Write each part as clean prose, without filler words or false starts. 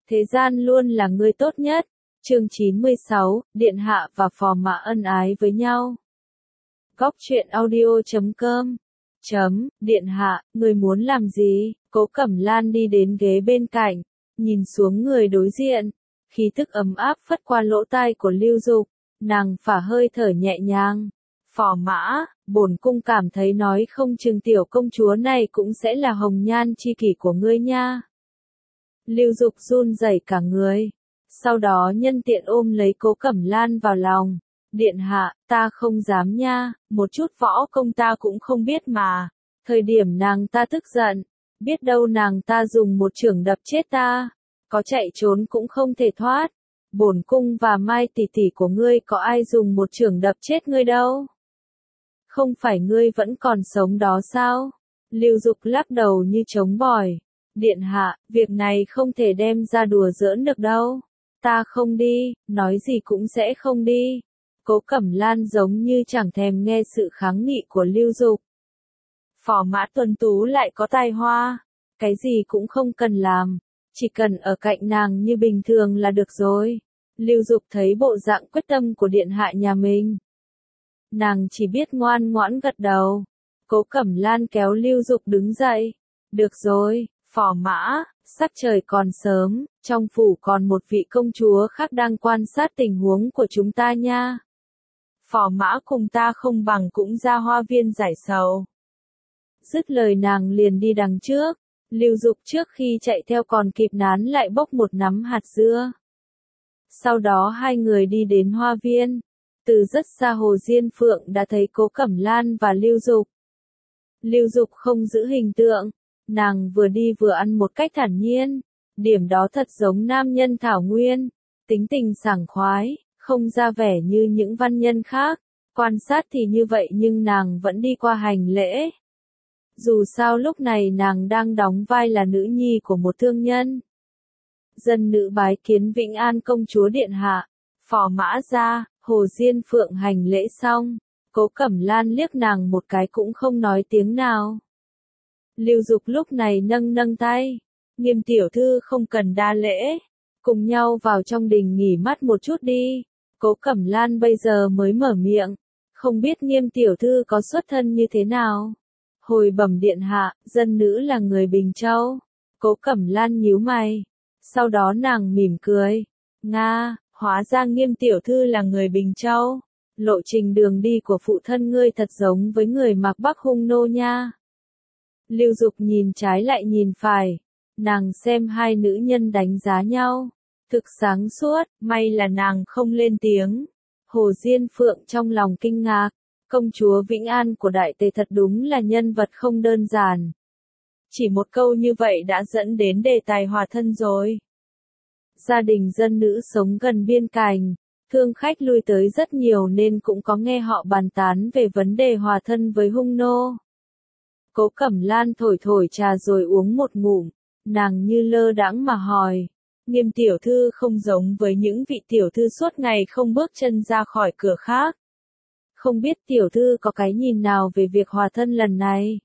thế gian luôn là người tốt nhất. Chương 96, Điện Hạ và Phò Mã ân ái với nhau. Góc truyện audio.com Điện Hạ, người muốn làm gì? Cố Cẩm Lan đi đến ghế bên cạnh, nhìn xuống người đối diện. Khí tức ấm áp phất qua lỗ tai của Lưu Dục, nàng phả hơi thở nhẹ nhàng. Phò Mã, bổn cung cảm thấy nói không chừng tiểu công chúa này cũng sẽ là hồng nhan chi kỷ của ngươi nha. Lưu Dục run rẩy cả người, sau đó nhân tiện ôm lấy Cố Cẩm Lan vào lòng. Điện hạ, ta không dám nha, một chút võ công ta cũng không biết mà. Thời điểm nàng ta tức giận, biết đâu nàng ta dùng một chưởng đập chết ta, có chạy trốn cũng không thể thoát. Bổn cung và Mai tỷ tỷ của ngươi có ai dùng một chưởng đập chết ngươi đâu. Không phải ngươi vẫn còn sống đó sao? Lưu Dục lắc đầu như trống bỏi. Điện hạ, việc này không thể đem ra đùa giỡn được đâu. Ta không đi, nói gì cũng sẽ không đi. Cố Cẩm Lan giống như chẳng thèm nghe sự kháng nghị của Lưu Dục. Phò Mã tuấn tú lại có tài hoa, cái gì cũng không cần làm, chỉ cần ở cạnh nàng như bình thường là được rồi. Lưu Dục thấy bộ dạng quyết tâm của điện hạ nhà mình, nàng chỉ biết ngoan ngoãn gật đầu. Cố Cẩm Lan kéo Lưu Dục đứng dậy. Được rồi, Phò Mã, sắc trời còn sớm, trong phủ còn một vị công chúa khác đang quan sát tình huống của chúng ta nha. Phò Mã cùng ta không bằng cũng ra hoa viên giải sầu. Dứt lời nàng liền đi đằng trước. Lưu Dục trước khi chạy theo còn kịp nán lại bốc một nắm hạt dưa. Sau đó hai người đi đến hoa viên. Từ rất xa Hồ Diên Phượng đã thấy Cố Cẩm Lan và Lưu Dục. Lưu Dục không giữ hình tượng, nàng vừa đi vừa ăn một cách thản nhiên. Điểm đó thật giống nam nhân thảo nguyên, tính tình sảng khoái, không ra vẻ như những văn nhân khác. Quan sát thì như vậy nhưng nàng vẫn đi qua hành lễ. Dù sao lúc này nàng đang đóng vai là nữ nhi của một thương nhân. Dân nữ bái kiến Vĩnh An công chúa điện hạ. Phò Mã ra, Hồ Diên Phượng hành lễ xong, Cố Cẩm Lan liếc nàng một cái cũng không nói tiếng nào. Lưu Dục lúc này nâng tay. Nghiêm tiểu thư không cần đa lễ, cùng nhau vào trong đình nghỉ mắt một chút đi. Cố Cẩm Lan bây giờ mới mở miệng, không biết Nghiêm tiểu thư có xuất thân như thế nào. Hồi bẩm điện hạ, dân nữ là người Bình Châu. Cố Cẩm Lan nhíu mày, sau đó nàng mỉm cười. Nga, hóa ra Nghiêm tiểu thư là người Bình Châu. Lộ trình đường đi của phụ thân ngươi thật giống với người Mạc Bắc hung nô nha. Lưu Dục nhìn trái lại nhìn phải, nàng xem hai nữ nhân đánh giá nhau. Thực sáng suốt, may là nàng không lên tiếng. Hồ Diên Phượng trong lòng kinh ngạc, công chúa Vĩnh An của Đại Tề thật đúng là nhân vật không đơn giản. Chỉ một câu như vậy đã dẫn đến đề tài hòa thân rồi. Gia đình dân nữ sống gần biên cảnh, thương khách lui tới rất nhiều nên cũng có nghe họ bàn tán về vấn đề hòa thân với hung nô. Cố Cẩm Lan thổi trà rồi uống một ngụm, nàng như lơ đãng mà hỏi. Nghiêm tiểu thư không giống với những vị tiểu thư suốt ngày không bước chân ra khỏi cửa khác. Không biết tiểu thư có cái nhìn nào về việc hòa thân lần này?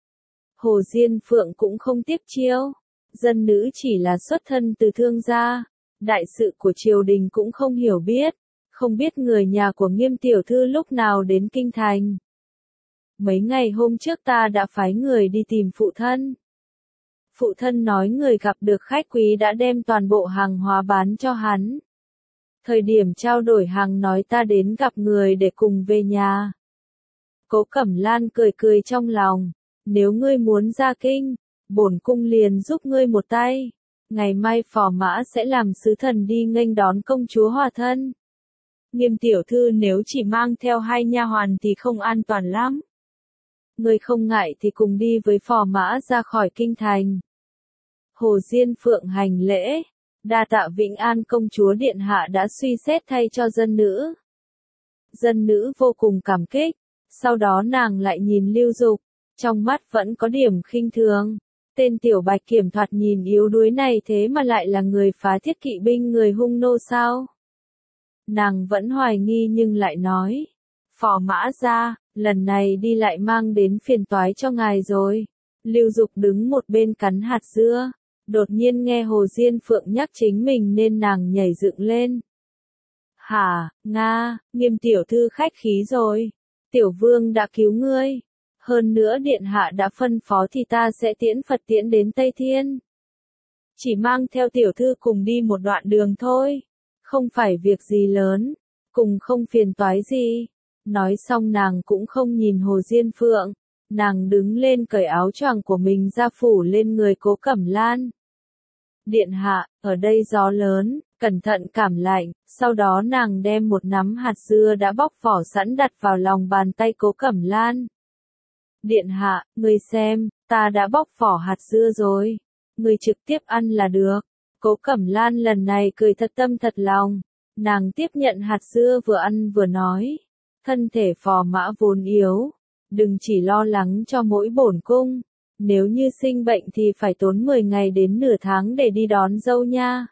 Hồ Diên Phượng cũng không tiếc chiêu. Dân nữ chỉ là xuất thân từ thương gia, đại sự của triều đình cũng không hiểu biết. Không biết người nhà của Nghiêm tiểu thư lúc nào đến kinh thành. Mấy ngày hôm trước ta đã phái người đi tìm phụ thân. Phụ thân nói người gặp được khách quý đã đem toàn bộ hàng hóa bán cho hắn. Thời điểm trao đổi hàng nói ta đến gặp người để cùng về nhà. Cố Cẩm Lan cười trong lòng. Nếu ngươi muốn ra kinh, bổn cung liền giúp ngươi một tay. Ngày mai Phò Mã sẽ làm sứ thần đi nghênh đón công chúa hòa thân. Nghiêm tiểu thư nếu chỉ mang theo hai nha hoàn thì không an toàn lắm. Ngươi không ngại thì cùng đi với Phò Mã ra khỏi kinh thành. Hồ Diên Phượng hành lễ. Đa tạ Vĩnh An công chúa điện hạ đã suy xét thay cho dân nữ. Dân nữ vô cùng cảm kích. Sau đó nàng lại nhìn Lưu Dục, trong mắt vẫn có điểm khinh thường. Tên tiểu bạch kiểm thoạt nhìn yếu đuối này thế mà lại là người phá thiết kỵ binh người hung nô sao? Nàng vẫn hoài nghi nhưng lại nói. Phò Mã ra, lần này đi lại mang đến phiền toái cho ngài rồi. Lưu Dục đứng một bên cắn hạt dưa. Đột nhiên nghe Hồ Diên Phượng nhắc chính mình nên nàng nhảy dựng lên. Hả, Nga, Nghiêm tiểu thư khách khí rồi. Tiểu vương đã cứu ngươi. Hơn nữa điện hạ đã phân phó thì ta sẽ tiễn Phật tiễn đến Tây Thiên. Chỉ mang theo tiểu thư cùng đi một đoạn đường thôi. Không phải việc gì lớn. Cùng không phiền toái gì. Nói xong nàng cũng không nhìn Hồ Diên Phượng. Nàng đứng lên cởi áo choàng của mình ra phủ lên người Cố Cẩm Lan. Điện hạ, ở đây gió lớn, cẩn thận cảm lạnh, sau đó nàng đem một nắm hạt dưa đã bóc vỏ sẵn đặt vào lòng bàn tay Cố Cẩm Lan. Điện hạ, ngươi xem, ta đã bóc vỏ hạt dưa rồi, ngươi trực tiếp ăn là được. Cố Cẩm Lan lần này cười thật tâm thật lòng, nàng tiếp nhận hạt dưa vừa ăn vừa nói, thân thể phò mã vốn yếu, đừng chỉ lo lắng cho mỗi bổn cung. Nếu như sinh bệnh thì phải tốn 10 ngày đến nửa tháng để đi đón dâu nha.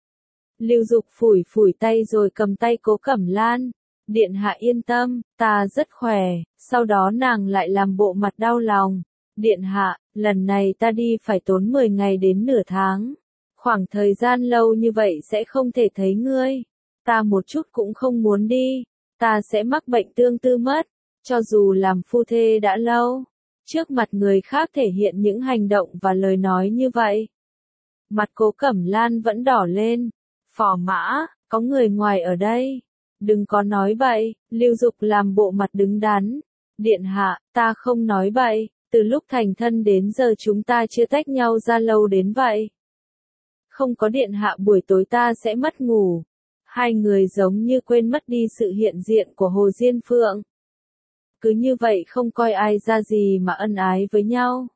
Lưu Dục phủi phủi tay rồi cầm tay Cố Cẩm Lan. Điện hạ yên tâm, ta rất khỏe. Sau đó nàng lại làm bộ mặt đau lòng. Điện hạ, lần này ta đi phải tốn 10 ngày đến nửa tháng. Khoảng thời gian lâu như vậy sẽ không thể thấy ngươi. Ta một chút cũng không muốn đi. Ta sẽ mắc bệnh tương tư mất. Cho dù làm phu thê đã lâu. Trước mặt người khác thể hiện những hành động và lời nói như vậy. Mặt Cố Cẩm Lan vẫn đỏ lên. Phò mã, có người ngoài ở đây. Đừng có nói bậy, Lưu Dục làm bộ mặt đứng đắn. Điện hạ, ta không nói bậy, từ lúc thành thân đến giờ chúng ta chưa tách nhau ra lâu đến vậy. Không có điện hạ buổi tối ta sẽ mất ngủ. Hai người giống như quên mất đi sự hiện diện của Hồ Diên Phượng. Cứ như vậy không coi ai ra gì mà ân ái với nhau.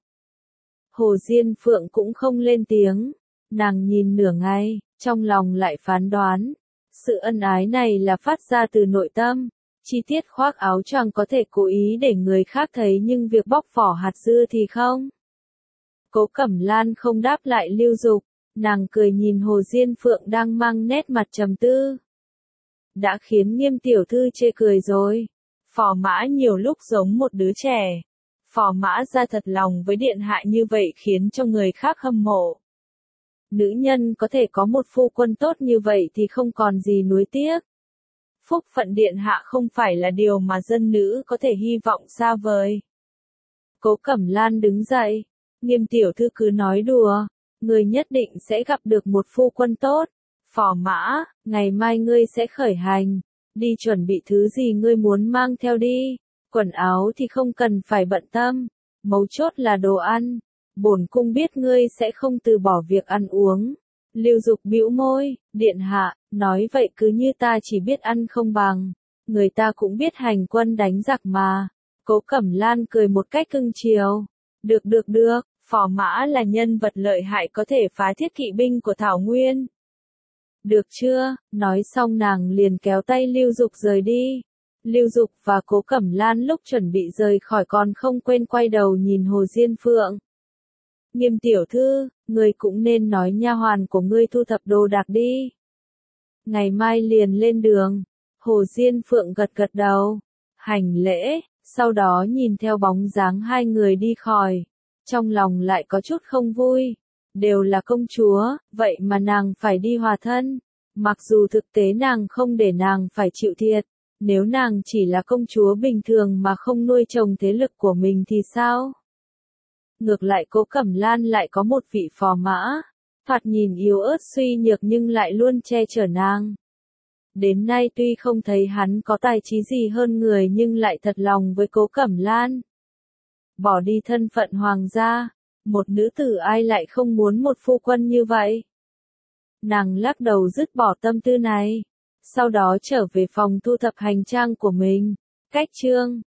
Hồ Diên Phượng cũng không lên tiếng, nàng nhìn nửa ngày, trong lòng lại phán đoán. Sự ân ái này là phát ra từ nội tâm, chi tiết khoác áo choàng có thể cố ý để người khác thấy nhưng việc bóc vỏ hạt dưa thì không. Cố Cẩm Lan không đáp lại Lưu Dục, nàng cười nhìn Hồ Diên Phượng đang mang nét mặt trầm tư. Đã khiến Nghiêm tiểu thư chê cười rồi. Phò mã nhiều lúc giống một đứa trẻ. Phò mã ra thật lòng với điện hạ như vậy khiến cho người khác hâm mộ. Nữ nhân có thể có một phu quân tốt như vậy thì không còn gì nuối tiếc. Phúc phận điện hạ không phải là điều mà dân nữ có thể hy vọng xa vời. Cố Cẩm Lan đứng dậy. Nghiêm tiểu thư cứ nói đùa. Người nhất định sẽ gặp được một phu quân tốt. Phò mã, ngày mai ngươi sẽ khởi hành. Đi chuẩn bị thứ gì ngươi muốn mang theo đi. Quần áo thì không cần phải bận tâm. Mấu chốt là đồ ăn. Bổn cung biết ngươi sẽ không từ bỏ việc ăn uống. Lưu Dục bĩu môi, điện hạ, nói vậy cứ như ta chỉ biết ăn không bằng. Người ta cũng biết hành quân đánh giặc mà. Cố Cẩm Lan cười một cách cưng chiều. Được, phò mã là nhân vật lợi hại có thể phá thiết kỵ binh của Thảo Nguyên. Được chưa, nói xong nàng liền kéo tay Lưu Dục rời đi. Lưu Dục và Cố Cẩm Lan lúc chuẩn bị rời khỏi còn không quên quay đầu nhìn Hồ Diên Phượng. Nghiêm tiểu thư, ngươi cũng nên nói nha hoàn của ngươi thu thập đồ đạc đi. Ngày mai liền lên đường. Hồ Diên Phượng gật gật đầu, hành lễ, sau đó nhìn theo bóng dáng hai người đi khỏi. Trong lòng lại có chút không vui. Đều là công chúa, vậy mà nàng phải đi hòa thân. Mặc dù thực tế nàng không để nàng phải chịu thiệt. Nếu nàng chỉ là công chúa bình thường mà không nuôi trồng thế lực của mình thì sao? Ngược lại Cố Cẩm Lan lại có một vị phò mã. Thoạt nhìn yếu ớt suy nhược nhưng lại luôn che chở nàng. Đến nay tuy không thấy hắn có tài trí gì hơn người nhưng lại thật lòng với Cố Cẩm Lan. Bỏ đi thân phận hoàng gia. Một nữ tử ai lại không muốn một phu quân như vậy? Nàng lắc đầu dứt bỏ tâm tư này. Sau đó trở về phòng thu thập hành trang của mình. Cách chương